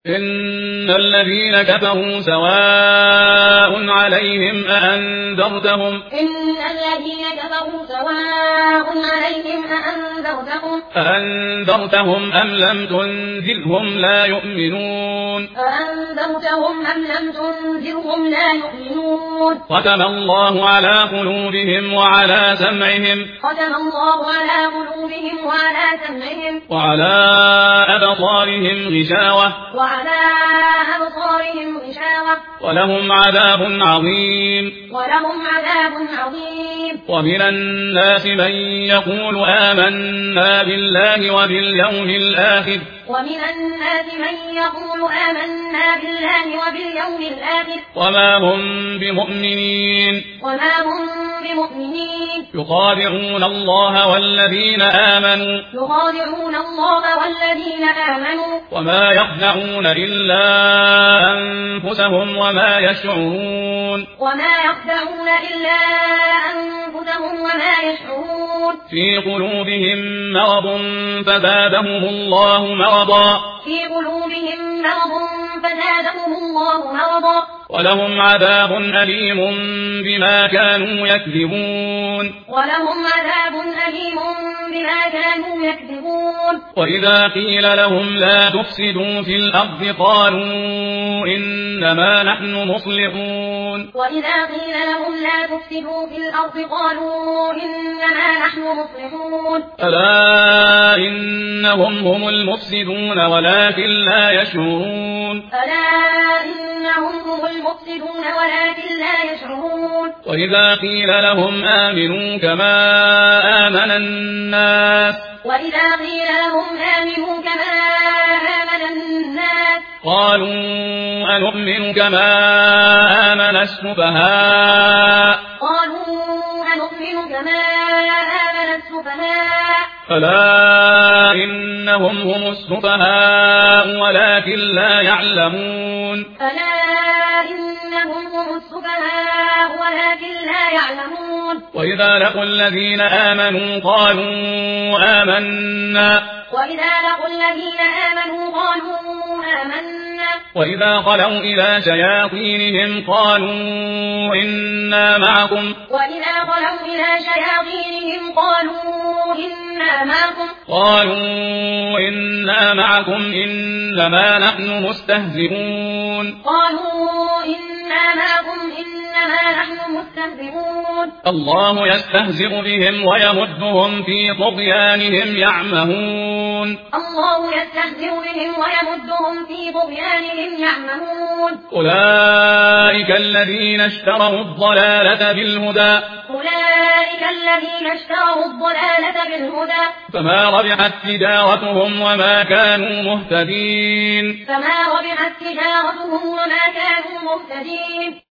إن الذين كفروا سواء عليهم أأنذرتهم أم لم تنذرهم لا يؤمنون ختم الله على قلوبهم وعلى سمعهم وعلى أبصارهم غشاوة ولهم عذاب عظيم ومن الناس من يقول آمنا بالله وباليوم الآخر وما هم بمؤمنين يخادعون الله والذين آمنوا وما يخدعون إلا أنفسهم وما يشعرون في قلوبهم مرض فزادهم الله مرضا ولهم عذاب أليم بما كانوا يكذبون وإذا قيل لهم لا تفسدوا في الأرض قالوا إنما نحن مصلحون ألا إنهم هم المفسدون ولكن لا يشعرون وإذا قيل لهم آمنوا كما آمن الناس قالوا أنؤمن كما آمن السفهاء ألا إنهم هم السفهاء ولكن لا يعلمون وإذا لقوا الذين آمنوا قالوا آمنا وإذا خلوا إلى شياطينهم قالوا إنا معكم إنما نحن مستهزئون الله يستهزئ بهم ويمدهم في طغيانهم يعمهون أولئك الذين اشتروا الضلالة بالهدى فما ربحت تجارتهم وما كانوا مهتدين